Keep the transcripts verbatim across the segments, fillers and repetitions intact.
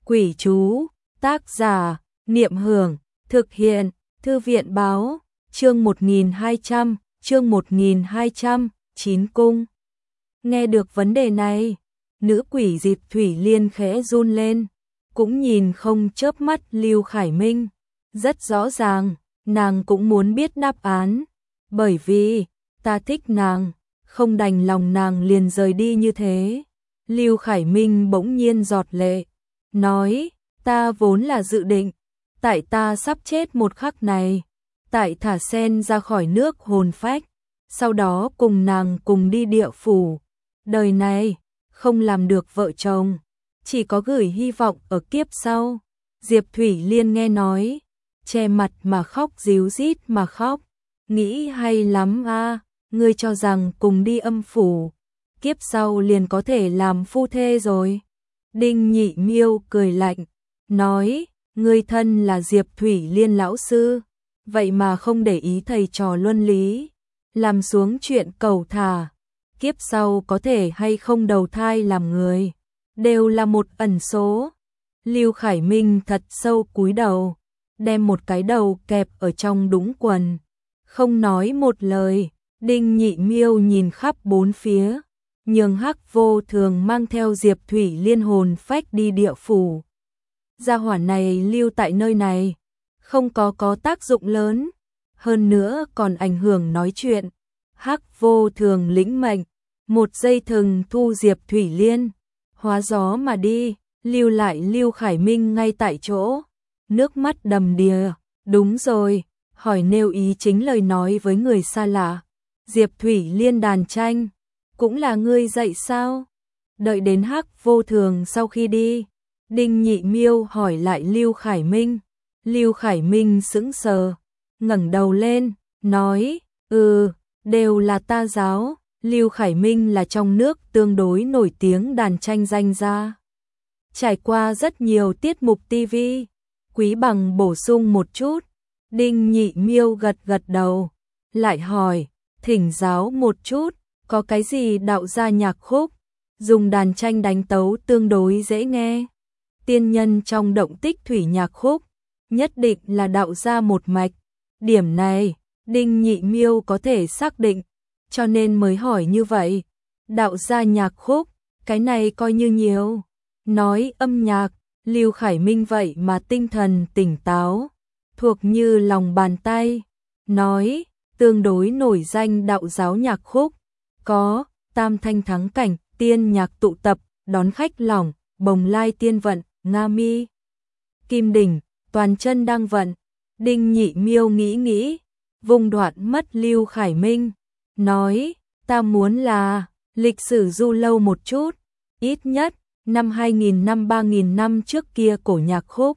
Quỷ chú, tác giả, Niệm Hưởng, thực hiện, Thư viện báo, chương một nghìn hai trăm, chương một nghìn hai trăm, Chín cung. Nghe được vấn đề này, nữ quỷ Diệp Thủy Liên khẽ run lên, cũng nhìn không chớp mắt Lưu Khải Minh. Rất rõ ràng, nàng cũng muốn biết đáp án, bởi vì, ta thích nàng, không đành lòng nàng liền rời đi như thế. Lưu Khải Minh bỗng nhiên giọt lệ, nói, ta vốn là dự định, tại ta sắp chết một khắc này, tại thả sen ra khỏi nước hồn phách, sau đó cùng nàng cùng đi địa phủ. Đời này, không làm được vợ chồng, chỉ có gửi hy vọng ở kiếp sau. Diệp Thủy Liên nghe nói, che mặt mà khóc ríu rít mà khóc, nghĩ hay lắm a, ngươi cho rằng cùng đi âm phủ, kiếp sau liền có thể làm phu thê rồi. Đinh Nhị Miêu cười lạnh, nói, ngươi thân là Diệp Thủy Liên lão sư, vậy mà không để ý thầy trò luân lý, làm xuống chuyện cầu thả, kiếp sau có thể hay không đầu thai làm người, đều là một ẩn số. Lưu Khải Minh thật sâu cúi đầu, đem một cái đầu kẹp ở trong đũng quần, không nói một lời. Đinh Nhị Miêu nhìn khắp bốn phía, nhường Hắc Vô Thường mang theo Diệp Thủy Liên hồn phách đi địa phủ. Gia hỏa này lưu tại nơi này, không có có tác dụng lớn, hơn nữa còn ảnh hưởng nói chuyện. Hắc Vô Thường lĩnh mệnh, một dây thừng thu Diệp Thủy Liên, hóa gió mà đi, lưu lại Lưu Khải Minh ngay tại chỗ, nước mắt đầm đìa. Đúng rồi, hỏi nêu ý chính lời nói với người xa lạ. Diệp Thủy Liên đàn tranh, cũng là ngươi dạy sao? Đợi đến Hắc Vô Thường sau khi đi, Đinh Nhị Miêu hỏi lại Lưu Khải Minh. Lưu Khải Minh sững sờ, ngẩng đầu lên, nói, ừ, đều là ta giáo. Lưu Khải Minh là trong nước tương đối nổi tiếng đàn tranh danh gia, trải qua rất nhiều tiết mục ti vi, Quý Bằng bổ sung một chút. Đinh Nhị Miêu gật gật đầu, lại hỏi, thỉnh giáo một chút, có cái gì đạo gia nhạc khúc, dùng đàn tranh đánh tấu tương đối dễ nghe. Tiên nhân trong động tích thủy nhạc khúc, nhất định là đạo gia một mạch. Điểm này, Đinh Nhị Miêu có thể xác định, cho nên mới hỏi như vậy. Đạo gia nhạc khúc, cái này coi như nhiều. Nói âm nhạc, Lưu Khải Minh vậy mà tinh thần tỉnh táo, thuộc như lòng bàn tay. Nói, tương đối nổi danh đạo giáo nhạc khúc, có Tam Thanh Thắng Cảnh, Tiên Nhạc Tụ Tập, Đón Khách Lỏng, Bồng Lai Tiên Vận, Nga Mi, Kim Đỉnh, Toàn Chân Đang Vận. Đinh Nhị Miêu nghĩ nghĩ, vùng đoạn mất Lưu Khải Minh, nói, ta muốn là lịch sử du lâu một chút, ít nhất năm hai nghìn năm ba nghìn năm trước kia cổ nhạc khúc.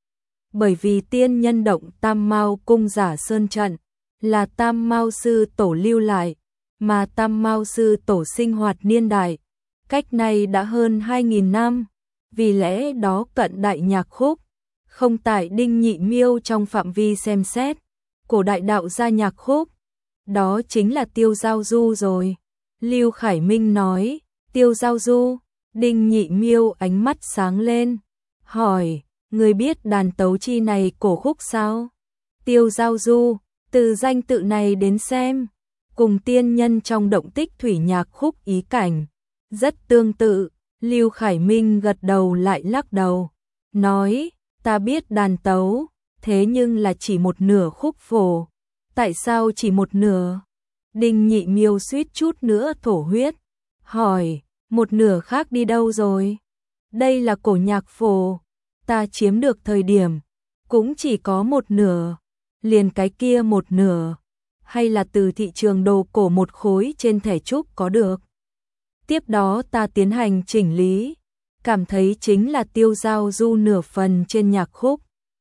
Bởi vì tiên nhân động Tam Mao cung giả sơn trận là Tam Mao sư tổ lưu lại, mà Tam Mao sư tổ sinh hoạt niên đại cách này đã hơn hai nghìn năm, vì lẽ đó cận đại nhạc khúc không tại Đinh Nhị Miêu trong phạm vi xem xét. Cổ đại đạo gia nhạc khúc, đó chính là Tiêu Giao Du rồi. Lưu Khải Minh nói, Tiêu Giao Du. Đinh Nhị Miêu ánh mắt sáng lên, hỏi, người biết đàn tấu chi này cổ khúc sao? Tiêu Giao Du, từ danh tự này đến xem, cùng tiên nhân trong động tích thủy nhạc khúc ý cảnh rất tương tự. Lưu Khải Minh gật đầu lại lắc đầu, nói, ta biết đàn tấu, thế nhưng là chỉ một nửa khúc phổ. Tại sao chỉ một nửa? Đinh Nhị Miêu suýt chút nữa thổ huyết, hỏi, một nửa khác đi đâu rồi? Đây là cổ nhạc phổ, ta chiếm được thời điểm, cũng chỉ có một nửa, liền cái kia một nửa, hay là từ thị trường đồ cổ một khối trên thẻ trúc có được. Tiếp đó ta tiến hành chỉnh lý, cảm thấy chính là Tiêu Giao Du nửa phần trên nhạc khúc.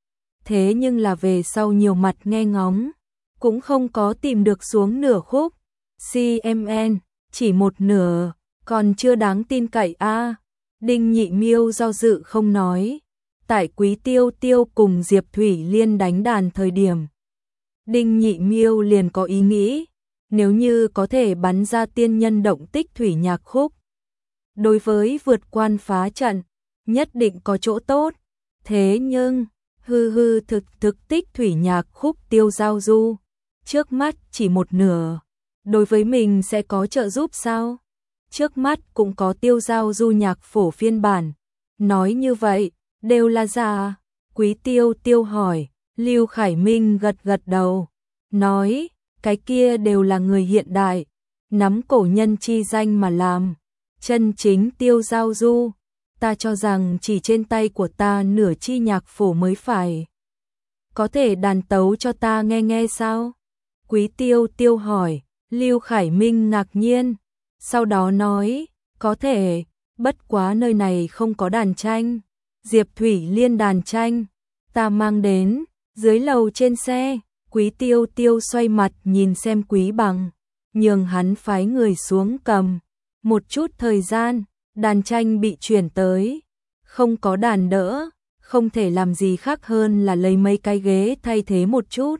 Thế nhưng là về sau nhiều mặt nghe ngóng, cũng không có tìm được xuống nửa khúc. xê em en, chỉ một nửa, còn chưa đáng tin cậy a. À. Đinh Nhị Miêu do dự không nói. Tại Quý Tiêu Tiêu cùng Diệp Thủy Liên đánh đàn thời điểm, Đinh Nhị Miêu liền có ý nghĩ, nếu như có thể bắn ra tiên nhân động tích thủy nhạc khúc, đối với vượt quan phá trận, nhất định có chỗ tốt. Thế nhưng, hư hư thực thực tích thủy nhạc khúc Tiêu Giao Du, trước mắt chỉ một nửa, đối với mình sẽ có trợ giúp sao? Trước mắt cũng có Tiêu Giao Du nhạc phổ phiên bản. Nói như vậy, đều là giả. Quý Tiêu Tiêu hỏi, Lưu Khải Minh gật gật đầu, nói, cái kia đều là người hiện đại, nắm cổ nhân chi danh mà làm. Chân chính Tiêu Giao Du, ta cho rằng chỉ trên tay của ta nửa chi nhạc phổ mới phải. Có thể đàn tấu cho ta nghe nghe sao? Quý Tiêu Tiêu hỏi, Lưu Khải Minh ngạc nhiên, sau đó nói, có thể, bất quá nơi này không có đàn tranh. Diệp Thủy Liên đàn tranh, ta mang đến, dưới lầu trên xe. Quý Tiêu Tiêu xoay mặt nhìn xem Quý Bằng, nhường hắn phái người xuống cầm. Một chút thời gian, đàn tranh bị chuyển tới, không có đàn đỡ, không thể làm gì khác hơn là lấy mấy cái ghế thay thế một chút.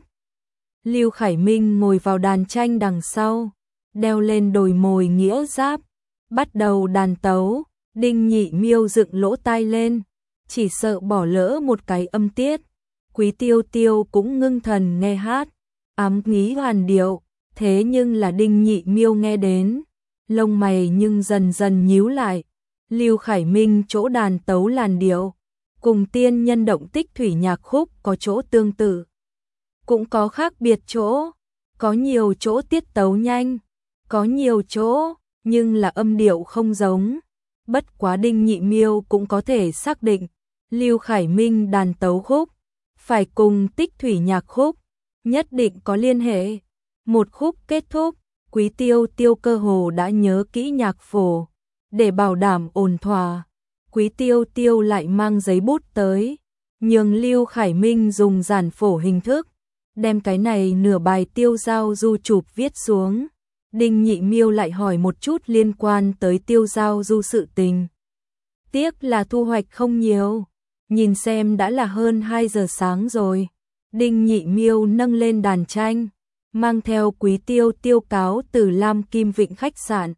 Lưu Khải Minh ngồi vào đàn tranh đằng sau, đeo lên đồi mồi nghĩa giáp, bắt đầu đàn tấu. Đinh Nhị Miêu dựng lỗ tai lên, chỉ sợ bỏ lỡ một cái âm tiết. Quý Tiêu Tiêu cũng ngưng thần nghe hát, ám nghĩ hoàn điệu, thế nhưng là Đinh Nhị Miêu nghe đến, lông mày nhưng dần dần nhíu lại. Lưu Khải Minh chỗ đàn tấu làn điệu, cùng tiên nhân động tích thủy nhạc khúc có chỗ tương tự, cũng có khác biệt chỗ, có nhiều chỗ tiết tấu nhanh, có nhiều chỗ, nhưng là âm điệu không giống. Bất quá Đinh Nhị Miêu cũng có thể xác định, Lưu Khải Minh đàn tấu khúc, phải cùng tích thủy nhạc khúc, nhất định có liên hệ. Một khúc kết thúc, Quý Tiêu Tiêu cơ hồ đã nhớ kỹ nhạc phổ, để bảo đảm ổn thỏa. Quý Tiêu Tiêu lại mang giấy bút tới, nhường Lưu Khải Minh dùng giản phổ hình thức, đem cái này nửa bài Tiêu Giao Du chụp viết xuống. Đinh Nhị Miêu lại hỏi một chút liên quan tới Tiêu Giao Du sự tình. Tiếc là thu hoạch không nhiều, nhìn xem đã là hơn hai giờ sáng rồi. Đinh Nhị Miêu nâng lên đàn tranh, mang theo Quý Tiêu Tiêu cáo từ Lam Kim Vịnh khách sạn,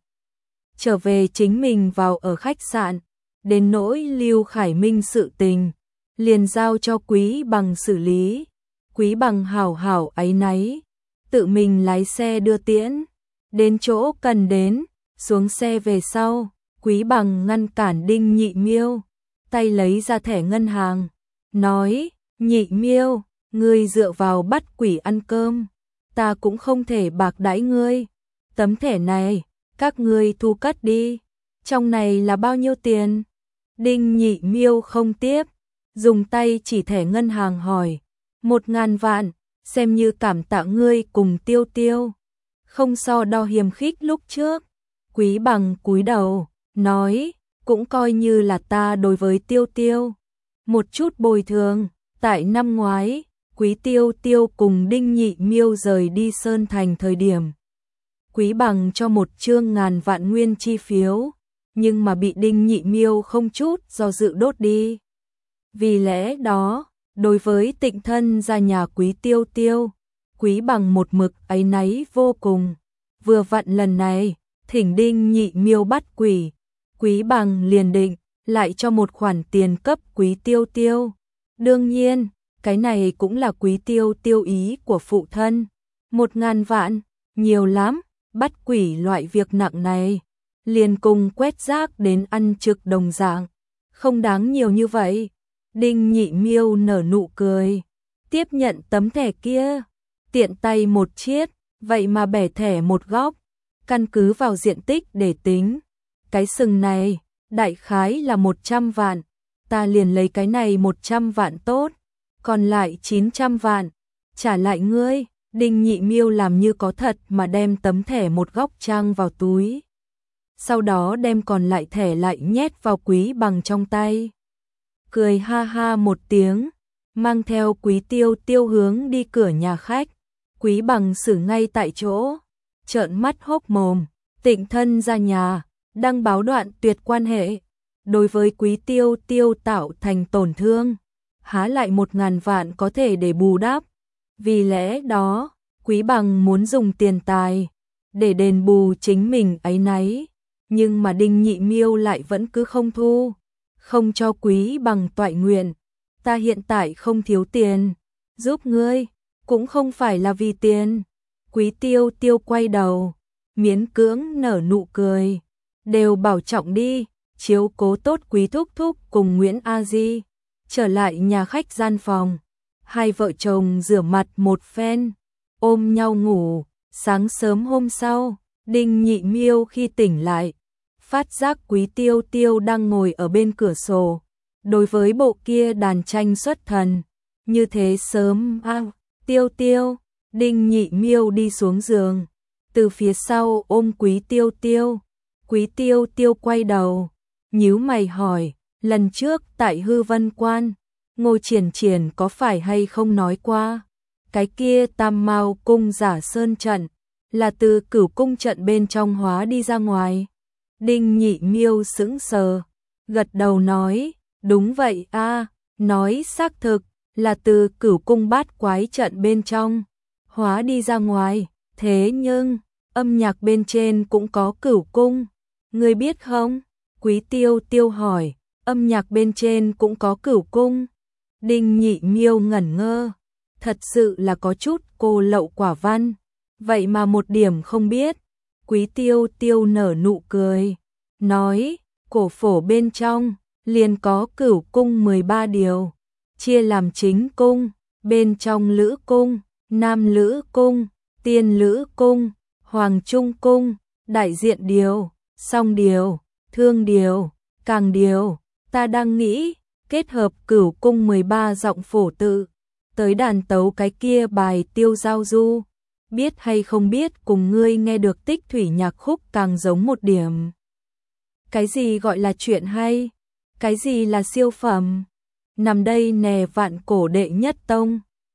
trở về chính mình vào ở khách sạn. Đến nỗi Lưu Khải Minh sự tình, liền giao cho Quý Bằng xử lý. Quý Bằng hảo hảo áy náy, tự mình lái xe đưa tiễn. Đến chỗ cần đến, xuống xe về sau, Quý Bằng ngăn cản Đinh Nhị Miêu, tay lấy ra thẻ ngân hàng, nói, Nhị Miêu, ngươi dựa vào bắt quỷ ăn cơm, ta cũng không thể bạc đãi ngươi. Tấm thẻ này, các ngươi thu cất đi, trong này là bao nhiêu tiền? Đinh Nhị Miêu không tiếp, dùng tay chỉ thẻ ngân hàng hỏi, một ngàn vạn, xem như cảm tạ ngươi cùng Tiêu Tiêu. Không so đo hiềm khích lúc trước. Quý Bằng cúi đầu, nói, cũng coi như là ta đối với Tiêu Tiêu một chút bồi thường. Tại năm ngoái, Quý Tiêu Tiêu cùng Đinh Nhị Miêu rời đi Sơn Thành thời điểm, Quý Bằng cho một chương ngàn vạn nguyên chi phiếu, nhưng mà bị Đinh Nhị Miêu không chút do dự đốt đi. Vì lẽ đó, đối với tịnh thân gia nhà Quý Tiêu Tiêu, Quý Bằng một mực áy náy vô cùng. Vừa vặn lần này, thỉnh Đinh Nhị Miêu bắt quỷ, Quý Bằng liền định lại cho một khoản tiền cấp Quý Tiêu Tiêu. Đương nhiên, cái này cũng là Quý Tiêu Tiêu ý của phụ thân. Một ngàn vạn, nhiều lắm, bắt quỷ loại việc nặng này, liền cùng quét rác đến ăn trực đồng dạng, không đáng nhiều như vậy. Đinh Nhị Miêu nở nụ cười, tiếp nhận tấm thẻ kia, tiện tay một chiết, vậy mà bẻ thẻ một góc, căn cứ vào diện tích để tính. Cái sừng này, đại khái là một trăm vạn, ta liền lấy cái này một trăm vạn tốt, còn lại chín trăm vạn, trả lại ngươi. Đinh Nhị Miêu làm như có thật mà đem tấm thẻ một góc trang vào túi, sau đó đem còn lại thẻ lại nhét vào Quý Bằng trong tay. Cười ha ha một tiếng, mang theo Quý Tiêu Tiêu hướng đi cửa nhà khách. Quý Bằng xử ngay tại chỗ, trợn mắt hốc mồm, tịnh thân ra nhà, đăng báo đoạn tuyệt quan hệ, đối với Quý Tiêu Tiêu tạo thành tổn thương, há lại một ngàn vạn có thể để bù đắp. Vì lẽ đó, Quý Bằng muốn dùng tiền tài để đền bù chính mình áy náy, nhưng mà Đinh Nhị Miêu lại vẫn cứ không thu. không cho quý bằng toại nguyện, ta hiện tại không thiếu tiền, giúp ngươi, cũng không phải là vì tiền. Quý Tiêu Tiêu quay đầu, miễn cưỡng nở nụ cười, đều bảo trọng đi, chiếu cố tốt Quý thúc thúc cùng Nguyễn A Di. Trở lại nhà khách gian phòng, hai vợ chồng rửa mặt một phen, ôm nhau ngủ. Sáng sớm hôm sau, Đinh Nhị Miêu khi tỉnh lại, phát giác Quý Tiêu Tiêu đang ngồi ở bên cửa sổ. Đối với bộ kia đàn tranh xuất thần, như thế sớm à, Tiêu Tiêu, Đinh Nhị Miêu đi xuống giường, từ phía sau ôm Quý Tiêu Tiêu. Quý Tiêu Tiêu quay đầu, nhíu mày hỏi, lần trước tại Hư Vân Quan, Ngô Triển Triển có phải hay không nói qua, cái kia Tam Mao cung giả sơn trận, là từ Cửu cung trận bên trong hóa đi ra ngoài. Đinh Nhị Miêu sững sờ, gật đầu nói, đúng vậy a, nói xác thực, là từ Cửu cung bát quái trận bên trong, hóa đi ra ngoài, thế nhưng, âm nhạc bên trên cũng có Cửu cung, ngươi biết không? Quý Tiêu Tiêu hỏi, âm nhạc bên trên cũng có Cửu cung. Đinh Nhị Miêu ngẩn ngơ, thật sự là có chút cô lậu quả văn, vậy mà một điểm không biết. Quý Tiêu Tiêu nở nụ cười, nói, cổ phổ bên trong, liền có Cửu cung mười ba điều, chia làm chính cung, bên trong Lữ cung, Nam Lữ cung, Tiên Lữ cung, Hoàng Trung cung, Đại diện điều, Song điều, Thương điều, Càng điều. Ta đang nghĩ, kết hợp Cửu cung mười ba giọng phổ tự, tới đàn tấu cái kia bài Tiêu Giao Du, biết hay không biết cùng ngươi nghe được Tích thủy nhạc khúc càng giống một điểm. Cái gì gọi là chuyện hay? Cái gì là siêu phẩm? Nằm đây nè vạn cổ đệ nhất tông.